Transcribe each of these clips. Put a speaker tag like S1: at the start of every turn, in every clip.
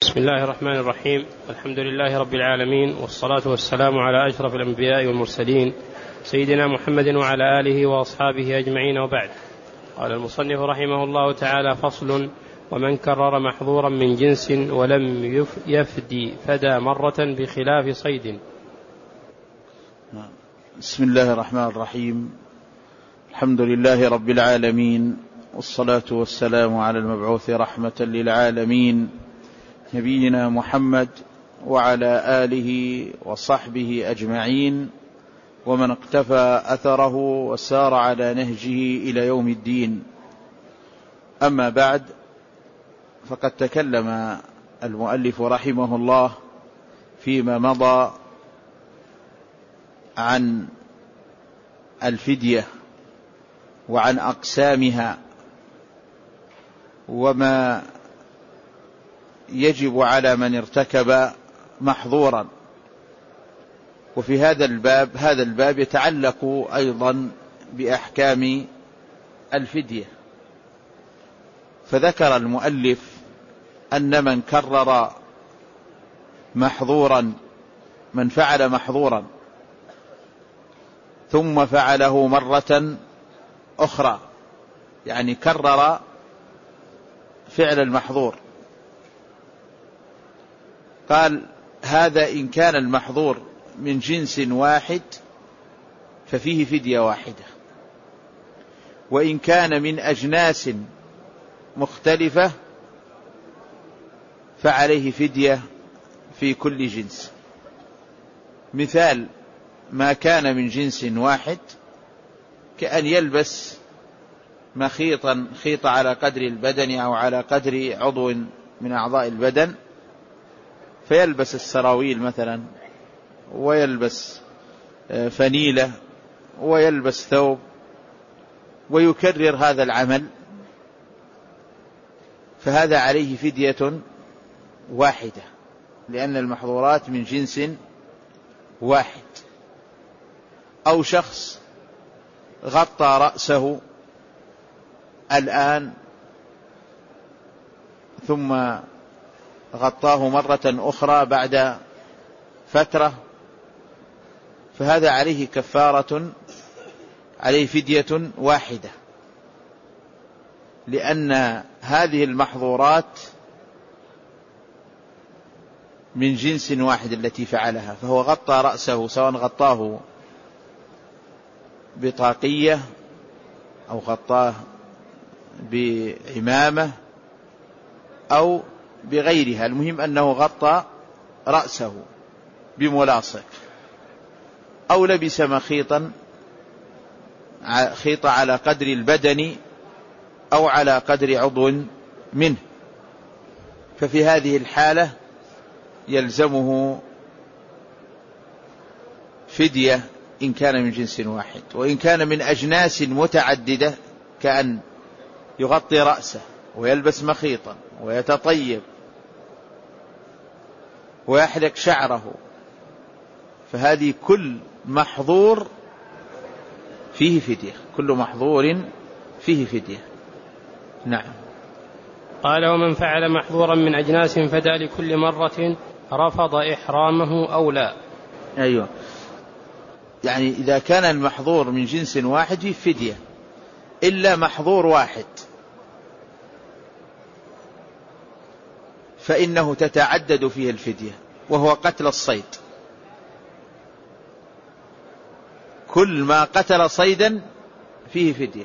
S1: بسم الله الرحمن الرحيم. الحمد لله رب العالمين، والصلاة والسلام على أشرف الأنبياء والمرسلين سيدنا محمد وعلى آله وأصحابه أجمعين، وبعد. قال المصنف رحمه الله تعالى: فصل: ومن كرر محظورا من جنس ولم يفدي فدى مرة بخلاف صيد.
S2: بسم الله الرحمن الرحيم. الحمد لله رب العالمين، والصلاة والسلام على المبعوث رحمة للعالمين نبينا محمد وعلى آله وصحبه أجمعين، ومن اقتفى أثره وسار على نهجه إلى يوم الدين. أما بعد، فقد تكلم المؤلف رحمه الله فيما مضى عن الفدية وعن أقسامها وما يجب على من ارتكب محظورا. وفي هذا الباب يتعلق أيضا بأحكام الفدية. فذكر المؤلف أن من كرر محظورا، من فعل محظورا ثم فعله مرة أخرى، يعني كرر فعل المحظور، قال: هذا إن كان المحظور من جنس واحد ففيه فدية واحدة، وإن كان من أجناس مختلفة فعليه فدية في كل جنس. مثال ما كان من جنس واحد كأن يلبس خيط على قدر البدن أو على قدر عضو من أعضاء البدن، فيلبس السراويل مثلا، ويلبس فنيلة، ويلبس ثوب، ويكرر هذا العمل، فهذا عليه فدية واحدة، لأن المحظورات من جنس واحد. أو شخص غطى رأسه الآن ثم غطاه مرة أخرى بعد فترة، فهذا عليه كفارة، عليه فدية واحدة، لأن هذه المحظورات من جنس واحد التي فعلها. فهو غطى رأسه، سواء غطاه بطاقية أو غطاه بعمامة أو بغيرها، المهم أنه غطى رأسه بملاصق، أو لبس خيط على قدر البدن أو على قدر عضو منه، ففي هذه الحالة يلزمه فدية إن كان من جنس واحد. وإن كان من أجناس متعددة، كأن يغطي رأسه ويلبس مخيطا ويتطيب ويحلق شعره، فهذه كل محظور فيه فدية، كل محظور فيه فدية. نعم.
S1: قال: ومن فعل محظورا من أجناس فدى لكل مرة رفض إحرامه أو لا.
S2: أيوة، يعني إذا كان المحظور من جنس واحد فيه فدية، إلا محظور واحد فإنه تتعدد فيه الفدية، وهو قتل الصيد. كل ما قتل صيدا فيه فدية،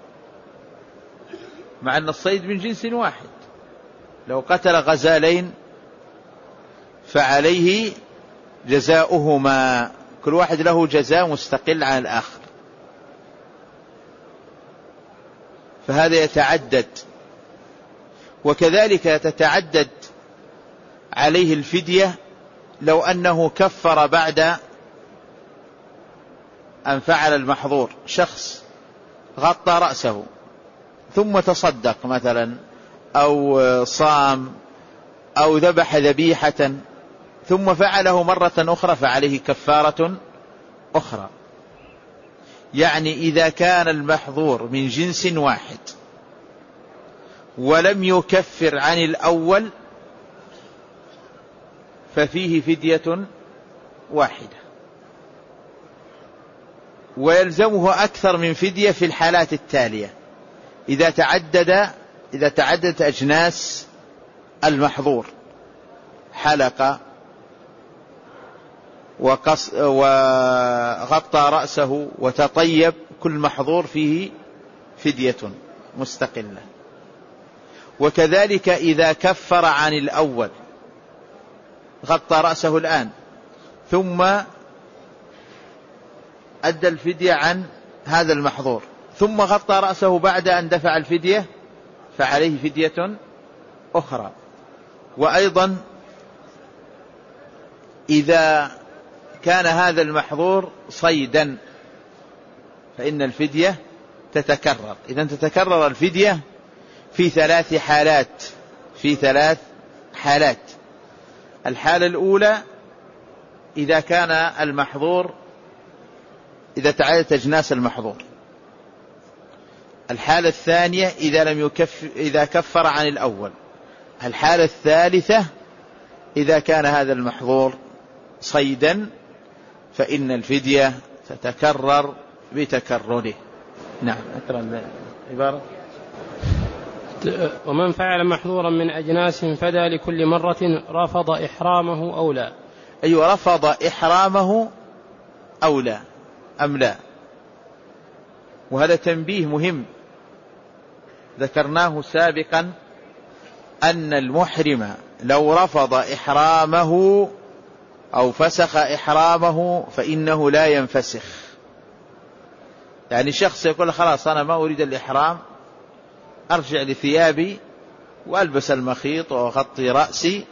S2: مع أن الصيد من جنس واحد. لو قتل غزالين فعليه جزاؤهما، كل واحد له جزاء مستقل عن الآخر، فهذا يتعدد. وكذلك تتعدد عليه الفدية لو أنه كفر بعد أن فعل المحظور. شخص غطى رأسه ثم تصدق مثلا، أو صام، أو ذبح ذبيحة ثم فعله مرة أخرى، فعليه كفارة أخرى. يعني إذا كان المحظور من جنس واحد ولم يكفر عن الأول ففيه فدية واحدة، ويلزمه أكثر من فدية في الحالات التالية: إذا تعددت أجناس المحظور، حلق وغطى رأسه وتطيب، كل محظور فيه فدية مستقلة. وكذلك إذا كفر عن الأول، غطى رأسه الآن ثم أدى الفدية عن هذا المحظور، ثم غطى رأسه بعد أن دفع الفدية، فعليه فدية أخرى. وأيضا إذا كان هذا المحظور صيدا فإن الفدية تتكرر. إذن تتكرر الفدية في ثلاث حالات. الحالة الأولى إذا كان المحظور، إذا تعددت أجناس المحظور. الحالة الثانية إذا كفر عن الأول. الحالة الثالثة إذا كان هذا المحظور صيدا فإن الفدية تتكرر بتكرره. نعم، أكرم العبارة.
S1: ومن فعل محظورا من أجناس فدى لكل مرة رفض إحرامه أو لا.
S2: أيوة، رفض إحرامه أو لا أم لا. وهذا تنبيه مهم ذكرناه سابقا، أن المحرم لو رفض إحرامه أو فسخ إحرامه فإنه لا ينفسخ. يعني شخص يقول خلاص أنا ما أريد الإحرام، أرجع لثيابي وألبس المخيط وأغطي رأسي،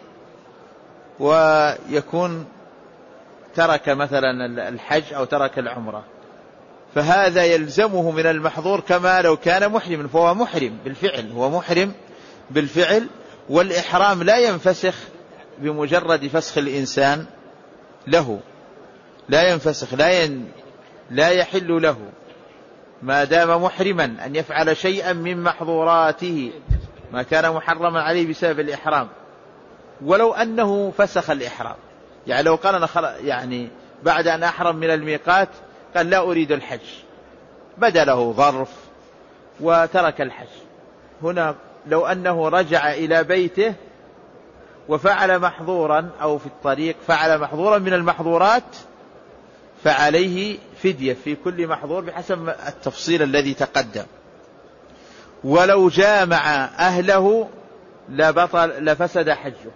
S2: ويكون ترك مثلا الحج أو ترك العمرة، فهذا يلزمه من المحظور كما لو كان محرم، فهو محرم بالفعل، هو محرم بالفعل. والإحرام لا ينفسخ بمجرد فسخ الإنسان له، لا ينفسخ، لا يحل له ما دام محرما أن يفعل شيئا من محظوراته ما كان محرما عليه بسبب الإحرام، ولو أنه فسخ الإحرام. يعني لو قال أنا بعد أن أحرم من الميقات قال لا أريد الحج، بدا له ظرف وترك الحج، هنا لو أنه رجع إلى بيته وفعل محظورا أو في الطريق فعل محظورا من المحظورات فعليه فدية في كل محظور بحسب التفصيل الذي تقدم. ولو جامع أهله لفسد حجه،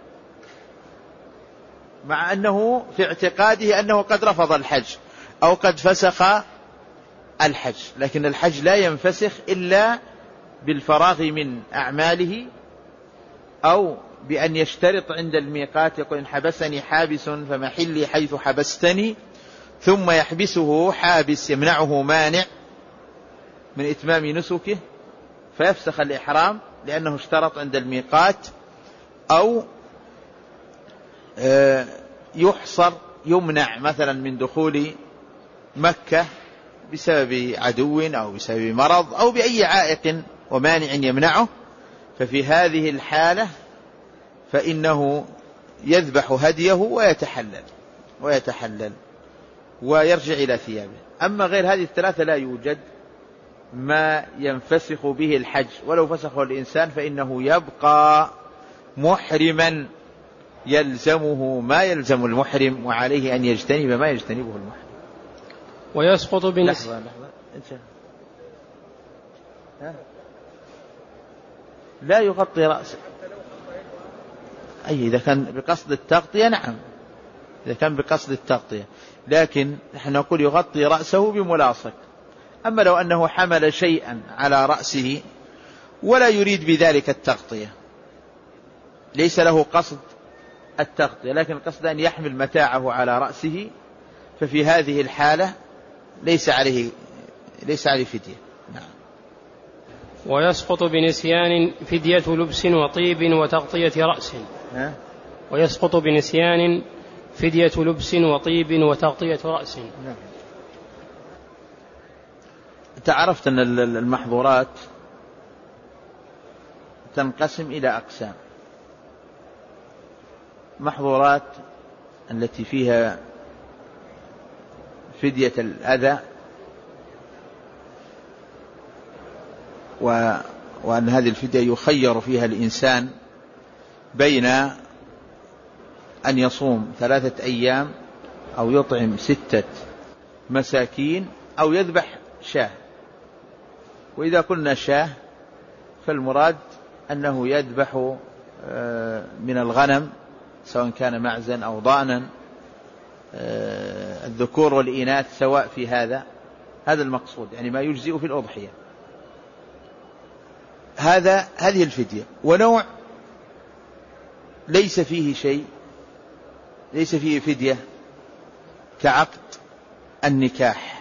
S2: مع أنه في اعتقاده أنه قد رفض الحج أو قد فسخ الحج، لكن الحج لا ينفسخ إلا بالفراغ من أعماله، أو بأن يشترط عند الميقات، يقول إن حبسني حابس فمحلي حيث حبستني، ثم يحبسه حابس يمنعه مانع من إتمام نسكه فيفسخ الإحرام لأنه اشترط عند الميقات، أو يحصر يمنع مثلا من دخول مكة بسبب عدو أو بسبب مرض أو بأي عائق ومانع يمنعه، ففي هذه الحالة فإنه يذبح هديه ويتحلل ويرجع إلى ثيابه. أما غير هذه الثلاثة لا يوجد ما ينفسخ به الحج، ولو فسخه الإنسان فإنه يبقى محرما، يلزمه ما يلزم المحرم، وعليه أن يجتنب ما يجتنبه المحرم.
S1: ويسقط
S2: لحظة. لا يغطي رأسه، أي إذا كان بقصد التغطية نعم، إذا كان بقصد التغطية، لكن نحن نقول يغطي رأسه بملاصق. أما لو أنه حمل شيئا على رأسه ولا يريد بذلك التغطية، ليس له قصد التغطية لكن قصد أن يحمل متاعه على رأسه، ففي هذه الحالة ليس عليه فدية. نعم.
S1: ويسقط بنسيان فدية لبس وطيب وتغطية رأس. ويسقط بنسيان فدية لبس وطيب وتغطية رأس.
S2: نعم. تعرفت أن المحظورات تنقسم إلى أقسام: محظورات التي فيها فدية الأذى، وأن هذه الفدية يخير فيها الإنسان بين أن يصوم 3 أيام أو يطعم 6 مساكين أو يذبح شاة. وإذا قلنا شاة فالمراد أنه يذبح من الغنم سواء كان معزا أو ضأنا، الذكور والإناث سواء في هذا المقصود، يعني ما يجزئ في الأضحية. هذه الفدية. ونوع ليس فيه شيء، ليس فيه فدية، كعقد النكاح،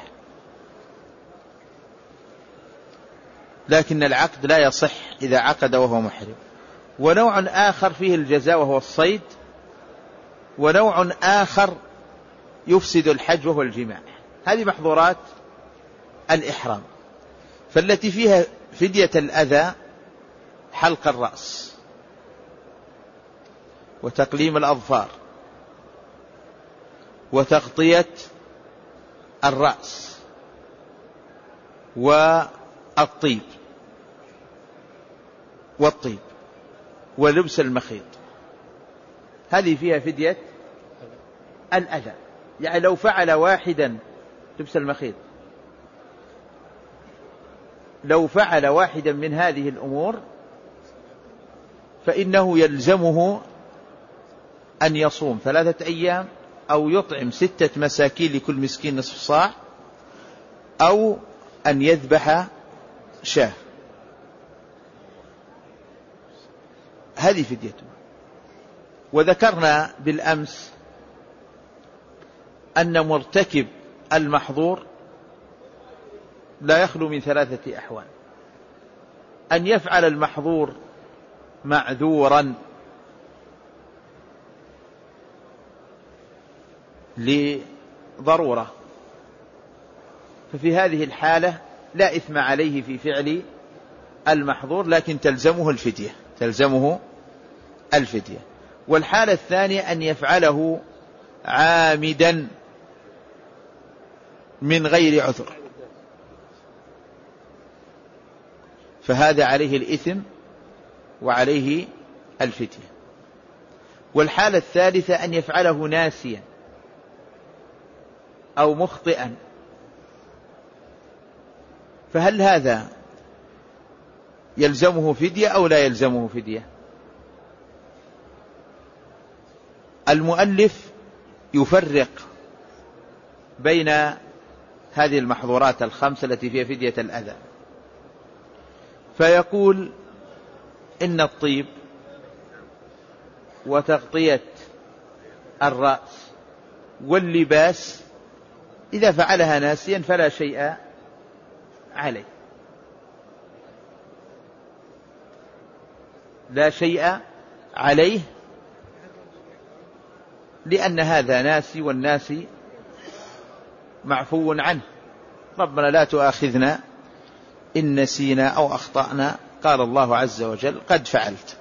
S2: لكن العقد لا يصح إذا عقد وهو محرم. ونوع آخر فيه الجزاء وهو الصيد، ونوع آخر يفسد الحج وهو الجماع. هذه محظورات الإحرام. فالتي فيها فدية الأذى حلق الرأس وتقليم الأظفار وتغطية الرأس والطيب ولبس المخيط. هذه فيها فدية الأذى. يعني لو فعل واحدا لبس المخيط، لو فعل واحدا من هذه الأمور فإنه يلزمه أن يصوم 3 أيام أو يطعم 6 مساكين لكل مسكين نصف صاع أو أن يذبح شاة. هذه فديته. وذكرنا بالأمس أن مرتكب المحظور لا يخلو من 3 أحوال: أن يفعل المحظور معذورا لضرورة، ففي هذه الحالة لا إثم عليه في فعل المحظور، لكن تلزمه الفدية. والحالة الثانية أن يفعله عامدا من غير عذر، فهذا عليه الإثم وعليه الفدية. والحالة الثالثة أن يفعله ناسيا أو مخطئا، فهل هذا يلزمه فدية أو لا يلزمه فدية؟ المؤلف يفرق بين هذه المحظورات الخمسة التي فيها فدية الأذى، فيقول إن الطيب وتغطية الرأس واللباس إذا فعلها ناسيا فلا شيء عليه، لا شيء عليه، لأن هذا ناسي، والناسي معفو عنه. ربنا لا تؤاخذنا إن نسينا أو أخطأنا، قال الله عز وجل قد فعلت.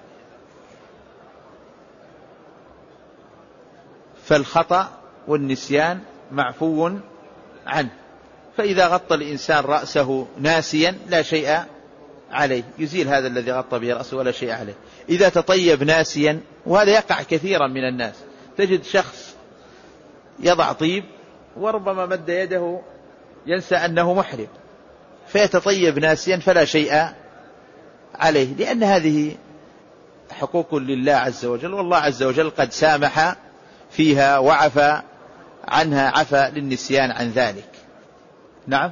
S2: فالخطأ والنسيان معفو عنه. فإذا غطى الإنسان رأسه ناسيا لا شيء عليه، يزيل هذا الذي غطى به رأسه ولا شيء عليه. إذا تطيب ناسيا، وهذا يقع كثيرا من الناس، تجد شخص يضع طيب وربما مد يده ينسى أنه محرم فيتطيب ناسيا فلا شيء عليه، لأن هذه حقوق لله عز وجل، والله عز وجل قد سامح فيها وعفى عنها، عفى للنسيان عن ذلك. نعم.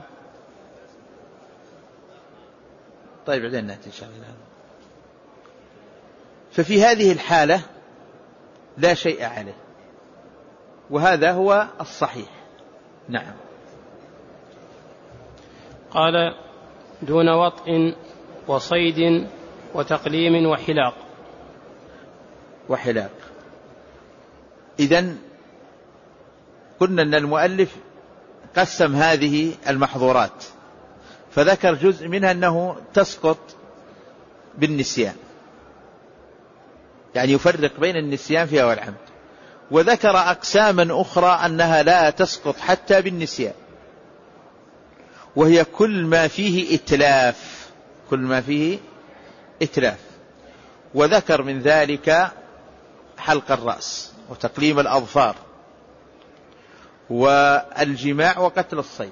S2: طيب بعدين نأتي إن شاء الله. ففي هذه الحالة لا شيء عليه، وهذا هو الصحيح. نعم.
S1: قال: دون وطء وصيد وتقليم
S2: وحلاق. إذن قلنا أن المؤلف قسم هذه المحظورات، فذكر جزء منها أنه تسقط بالنسيان، يعني يفرق بين النسيان فيها والعمد. وذكر أقساما أخرى أنها لا تسقط حتى بالنسيان، وهي كل ما فيه إتلاف، كل ما فيه إتلاف. وذكر من ذلك حلق الرأس وتقليم الأظفار والجماع وقتل الصيد.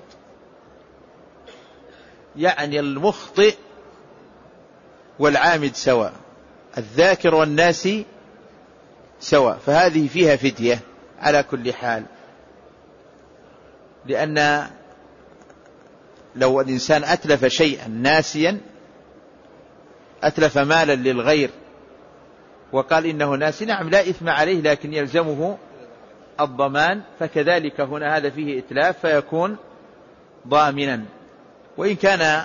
S2: يعني المخطئ والعامد سواء، الذاكر والناسي سواء، فهذه فيها فدية على كل حال. لأن لو الإنسان أتلف شيئا ناسيا، أتلف مالا للغير وقال إنه ناسي، نعم لا إثم عليه، لكن يلزمه الضمان. فكذلك هنا هذا فيه إتلاف فيكون ضامنا. وإن كان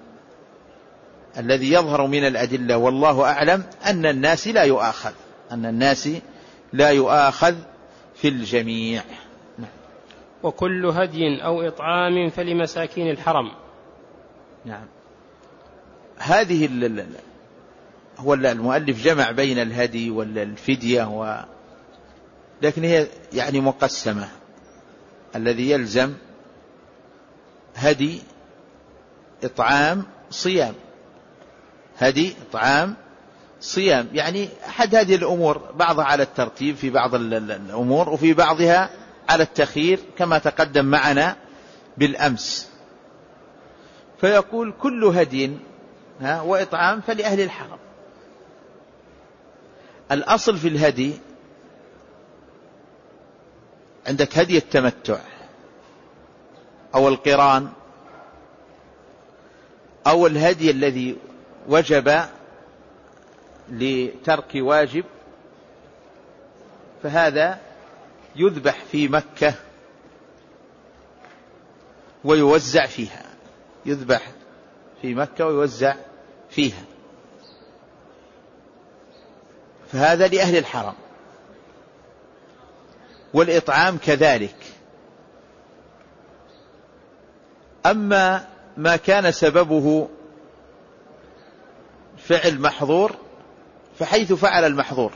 S2: الذي يظهر من الأدلة والله أعلم أن الناس لا يؤاخذ، أن الناس لا يؤاخذ في الجميع.
S1: وكل هدي أو إطعام فلمساكين الحرم.
S2: نعم، هذه هو المؤلف جمع بين الهدي والفدية، لكن هي يعني مقسمة. الذي يلزم هدي، إطعام، صيام. هدي، إطعام، صيام، يعني أحد هذه الأمور، بعضها على الترتيب في بعض الأمور، وفي بعضها على التخيير كما تقدم معنا بالأمس. فيقول كل هدي وإطعام فلأهل الحرم. الأصل في الهدي عندك هدي التمتع أو القران أو الهدي الذي وجب لترك واجب، فهذا يذبح في مكة ويوزع فيها، يذبح في مكة ويوزع فيها، فهذا لأهل الحرم. والإطعام كذلك. أما ما كان سببه فعل محظور، فحيث فعل المحظور،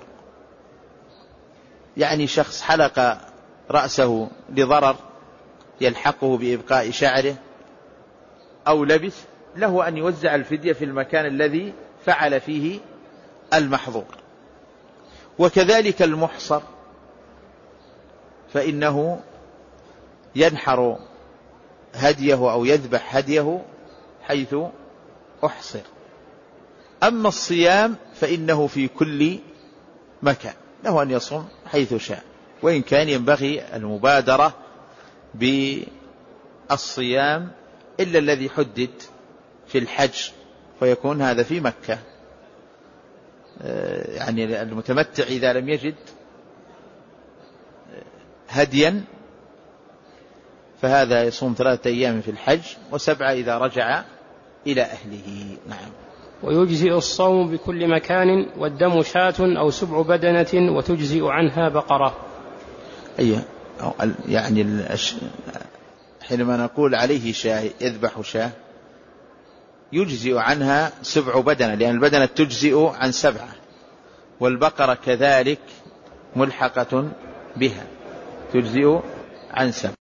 S2: يعني شخص حلق رأسه لضرر يلحقه بإبقاء شعره أو لبس، له أن يوزع الفدية في المكان الذي فعل فيه المحظور. وكذلك المحصر، فإنه ينحر هديه أو يذبح هديه حيث أحصر. أما الصيام فإنه في كل مكان، له أن يصوم حيث شاء، وإن كان ينبغي المبادرة بالصيام إلا الذي حدد في الحج، فيكون هذا في مكة. يعني المتمتع إذا لم يجد هديا فهذا يصوم 3 أيام في الحج و7 إذا رجع إلى أهله. نعم.
S1: ويجزئ الصوم بكل مكان، والدم شاة أو 7 بدنة وتجزئ عنها بقرة.
S2: يعني حينما نقول عليه شاة، يذبح شاة، يجزئ عنها 7 بدنة، لأن البدنة تجزئ عن 7، والبقرة كذلك ملحقة بها تجزئ عن 7.